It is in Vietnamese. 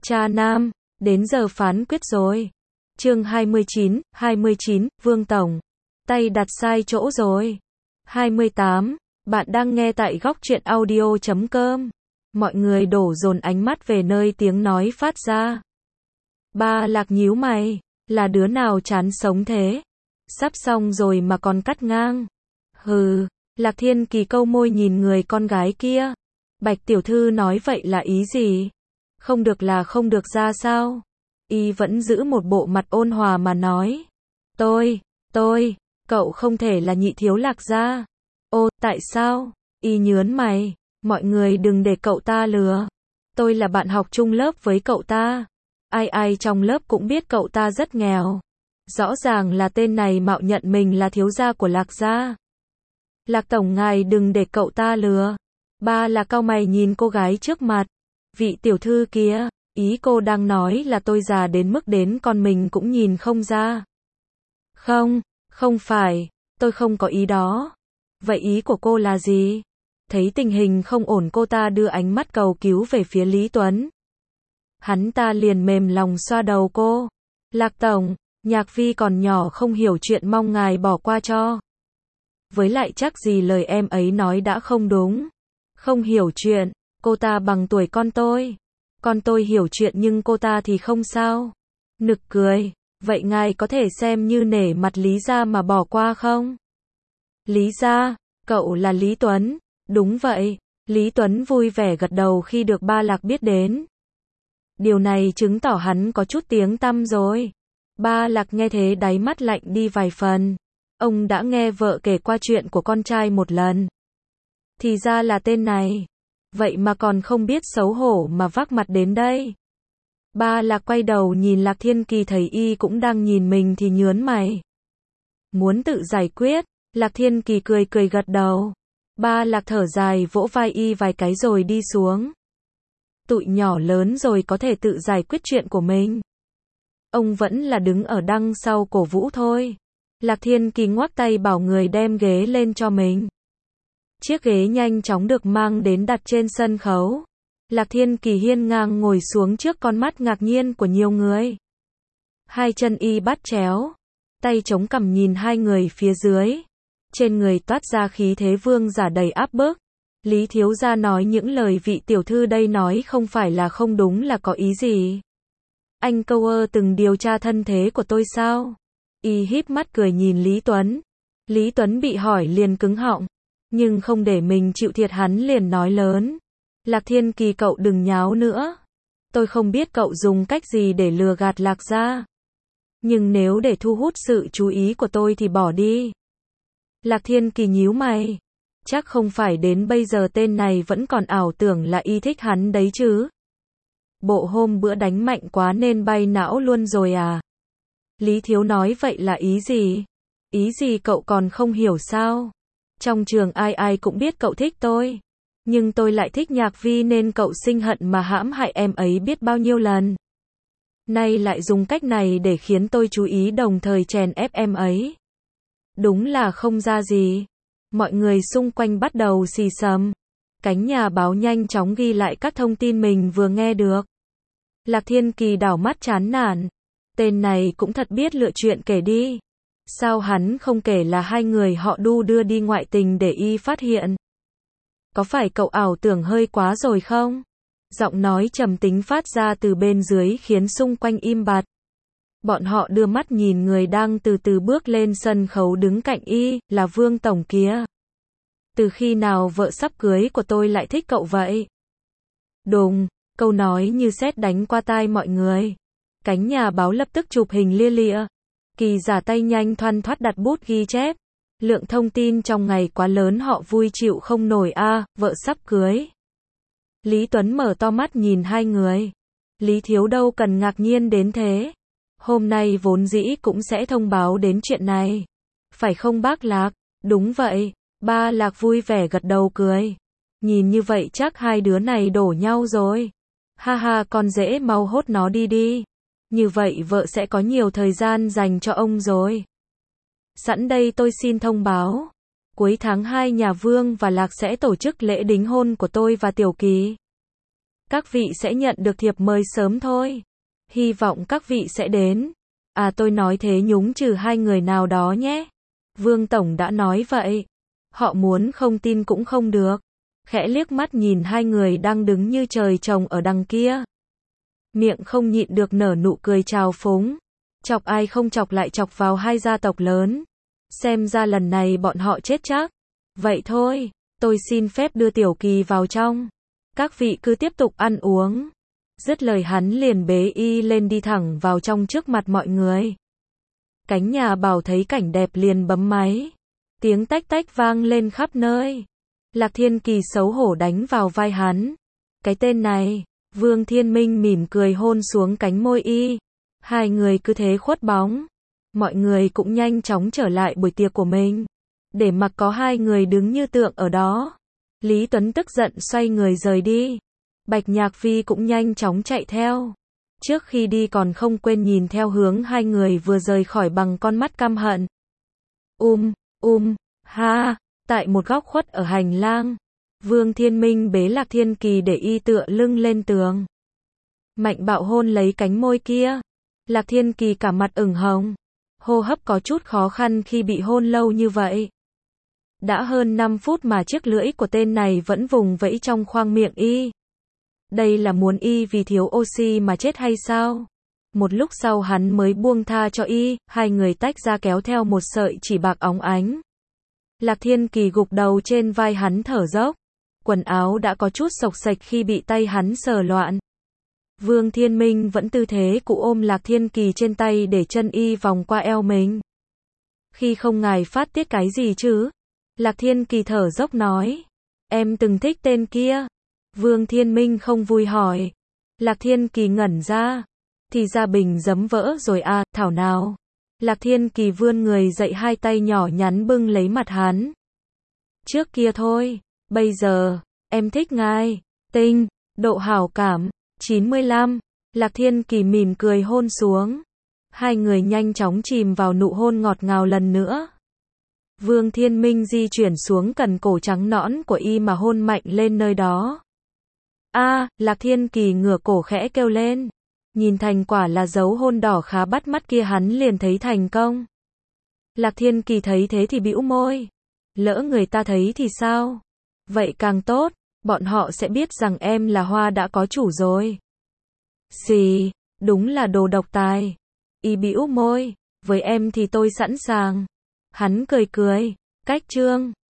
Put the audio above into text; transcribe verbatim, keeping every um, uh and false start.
Cha nam, đến giờ phán quyết rồi. Chương hai mươi chín, hai mươi chín, Vương Tổng. Tay đặt sai chỗ rồi. hai mươi tám, bạn đang nghe tại góc truyện audio chấm com. Mọi người đổ dồn ánh mắt về nơi tiếng nói phát ra. Ba Lạc nhíu mày, là đứa nào chán sống thế? Sắp xong rồi mà còn cắt ngang. Hừ, Lạc Thiên Kỳ câu môi nhìn người con gái kia. Bạch tiểu thư nói vậy là ý gì? Không được là không được ra sao? Y vẫn giữ một bộ mặt ôn hòa mà nói. Tôi, tôi, cậu không thể là nhị thiếu Lạc gia. Ô, tại sao? Y nhớn mày, mọi người đừng để cậu ta lừa. Tôi là bạn học chung lớp với cậu ta. Ai ai trong lớp cũng biết cậu ta rất nghèo. Rõ ràng là tên này mạo nhận mình là thiếu gia của Lạc gia. Lạc tổng ngài đừng để cậu ta lừa. Ba là cau mày nhìn cô gái trước mặt. Vị tiểu thư kia, ý cô đang nói là tôi già đến mức đến con mình cũng nhìn không ra. Không, không phải, tôi không có ý đó. Vậy ý của cô là gì? Thấy tình hình không ổn cô ta đưa ánh mắt cầu cứu về phía Lý Tuấn. Hắn ta liền mềm lòng xoa đầu cô. Lạc tổng, Nhạc Vi còn nhỏ không hiểu chuyện mong ngài bỏ qua cho. Với lại chắc gì lời em ấy nói đã không đúng. Không hiểu chuyện, cô ta bằng tuổi con tôi. Con tôi hiểu chuyện nhưng cô ta thì không sao. Nực cười, vậy ngài có thể xem như nể mặt Lý gia mà bỏ qua không? Lý gia, cậu là Lý Tuấn. Đúng vậy, Lý Tuấn vui vẻ gật đầu khi được Ba Lạc biết đến. Điều này chứng tỏ hắn có chút tiếng tăm rồi. Ba Lạc nghe thế đáy mắt lạnh đi vài phần. Ông đã nghe vợ kể qua chuyện của con trai một lần. Thì ra là tên này. Vậy mà còn không biết xấu hổ mà vác mặt đến đây. Ba Lạc quay đầu nhìn Lạc Thiên Kỳ thấy y cũng đang nhìn mình thì nhớn mày. Muốn tự giải quyết, Lạc Thiên Kỳ cười cười gật đầu. Ba Lạc thở dài vỗ vai y vài cái rồi đi xuống. Tụi nhỏ lớn rồi có thể tự giải quyết chuyện của mình. Ông vẫn là đứng ở đằng sau cổ vũ thôi. Lạc Thiên Kỳ ngoắc tay bảo người đem ghế lên cho mình. Chiếc ghế nhanh chóng được mang đến đặt trên sân khấu. Lạc Thiên Kỳ hiên ngang ngồi xuống trước con mắt ngạc nhiên của nhiều người. Hai chân y bắt chéo, tay chống cằm nhìn hai người phía dưới. Trên người toát ra khí thế vương giả đầy áp bức. Lý thiếu gia nói những lời vị tiểu thư đây nói không phải là không đúng là có ý gì. Anh câu ơ từng điều tra thân thế của tôi sao? Y híp mắt cười nhìn Lý Tuấn. Lý Tuấn bị hỏi liền cứng họng. Nhưng không để mình chịu thiệt hắn liền nói lớn. Lạc Thiên Kỳ cậu đừng nháo nữa. Tôi không biết cậu dùng cách gì để lừa gạt Lạc gia. Nhưng nếu để thu hút sự chú ý của tôi thì bỏ đi. Lạc Thiên Kỳ nhíu mày. Chắc không phải đến bây giờ tên này vẫn còn ảo tưởng là y thích hắn đấy chứ. Bộ hôm bữa đánh mạnh quá nên bay não luôn rồi à? Lý thiếu nói vậy là ý gì? Ý gì cậu còn không hiểu sao? Trong trường ai ai cũng biết cậu thích tôi. Nhưng tôi lại thích Nhạc Vi nên cậu sinh hận mà hãm hại em ấy biết bao nhiêu lần. Nay lại dùng cách này để khiến tôi chú ý đồng thời chèn ép em ấy. Đúng là không ra gì. Mọi người xung quanh bắt đầu xì xầm. Cánh nhà báo nhanh chóng ghi lại các thông tin mình vừa nghe được. Lạc Thiên Kỳ đảo mắt chán nản. Tên này cũng thật biết lựa chuyện kể đi. Sao hắn không kể là hai người họ đu đưa đi ngoại tình để y phát hiện? Có phải cậu ảo tưởng hơi quá rồi không? Giọng nói trầm tính phát ra từ bên dưới khiến xung quanh im bặt. Bọn họ đưa mắt nhìn người đang từ từ bước lên sân khấu đứng cạnh y, là Vương Tổng kia. Từ khi nào vợ sắp cưới của tôi lại thích cậu vậy? Đùng, câu nói như sét đánh qua tai mọi người. Cánh nhà báo lập tức chụp hình lia lịa. Kỳ giả tay nhanh thoăn thoắt đặt bút ghi chép. Lượng thông tin trong ngày quá lớn họ vui chịu không nổi a, à, vợ sắp cưới. Lý Tuấn mở to mắt nhìn hai người. Lý thiếu đâu cần ngạc nhiên đến thế. Hôm nay vốn dĩ cũng sẽ thông báo đến chuyện này. Phải không bác Lạc? Đúng vậy. Ba Lạc vui vẻ gật đầu cười. Nhìn như vậy chắc hai đứa này đổ nhau rồi. Ha ha, con dễ mau hốt nó đi đi. Như vậy vợ sẽ có nhiều thời gian dành cho ông rồi. Sẵn đây tôi xin thông báo. Cuối tháng hai nhà Vương và Lạc sẽ tổ chức lễ đính hôn của tôi và Tiểu Kỳ. Các vị sẽ nhận được thiệp mời sớm thôi. Hy vọng các vị sẽ đến. À tôi nói thế nhúng trừ hai người nào đó nhé. Vương Tổng đã nói vậy. Họ muốn không tin cũng không được. Khẽ liếc mắt nhìn hai người đang đứng như trời trồng ở đằng kia. Miệng không nhịn được nở nụ cười trào phúng. Chọc ai không chọc lại chọc vào hai gia tộc lớn. Xem ra lần này bọn họ chết chắc. Vậy thôi, tôi xin phép đưa Tiểu Kỳ vào trong. Các vị cứ tiếp tục ăn uống. Dứt lời hắn liền bế y lên đi thẳng vào trong trước mặt mọi người. Cánh nhà Bảo thấy cảnh đẹp liền bấm máy. Tiếng tách tách vang lên khắp nơi. Lạc Thiên Kỳ xấu hổ đánh vào vai hắn. Cái tên này, Vương Thiên Minh mỉm cười hôn xuống cánh môi y. Hai người cứ thế khuất bóng. Mọi người cũng nhanh chóng trở lại buổi tiệc của mình. Để mặc có hai người đứng như tượng ở đó. Lý Tuấn tức giận xoay người rời đi. Bạch Nhạc Vi cũng nhanh chóng chạy theo. Trước khi đi còn không quên nhìn theo hướng hai người vừa rời khỏi bằng con mắt căm hận. Um, um, ha, tại một góc khuất ở hành lang. Vương Thiên Minh bế Lạc Thiên Kỳ để y tựa lưng lên tường. Mạnh bạo hôn lấy cánh môi kia. Lạc Thiên Kỳ cả mặt ửng hồng. Hô hấp có chút khó khăn khi bị hôn lâu như vậy. Đã hơn năm phút mà chiếc lưỡi của tên này vẫn vùng vẫy trong khoang miệng y. Đây là muốn y vì thiếu oxy mà chết hay sao? Một lúc sau hắn mới buông tha cho y, hai người tách ra kéo theo một sợi chỉ bạc óng ánh. Lạc Thiên Kỳ gục đầu trên vai hắn thở dốc. Quần áo đã có chút xộc xệch khi bị tay hắn sờ loạn. Vương Thiên Minh vẫn tư thế cụ ôm Lạc Thiên Kỳ trên tay để chân y vòng qua eo mình. Khi không ngài phát tiết cái gì chứ? Lạc Thiên Kỳ thở dốc nói. Em từng thích tên kia. Vương Thiên Minh không vui hỏi. Lạc Thiên Kỳ ngẩn ra. Thì ra bình giấm vỡ rồi à, thảo nào. Lạc Thiên Kỳ vươn người dậy, hai tay nhỏ nhắn bưng lấy mặt hắn. Trước kia thôi, bây giờ, em thích ngài. Tinh, độ hảo cảm, chín mươi lăm. Lạc Thiên Kỳ mỉm cười hôn xuống. Hai người nhanh chóng chìm vào nụ hôn ngọt ngào lần nữa. Vương Thiên Minh di chuyển xuống cần cổ trắng nõn của y mà hôn mạnh lên nơi đó. A, à, Lạc Thiên Kỳ ngửa cổ khẽ kêu lên. Nhìn thành quả là dấu hôn đỏ khá bắt mắt kia, hắn liền thấy thành công. Lạc Thiên Kỳ thấy thế thì bĩu môi. Lỡ người ta thấy thì sao? Vậy càng tốt, bọn họ sẽ biết rằng em là hoa đã có chủ rồi. Xì, đúng là đồ độc tài. Y bĩu môi, với em thì tôi sẵn sàng. Hắn cười cười, cách chương.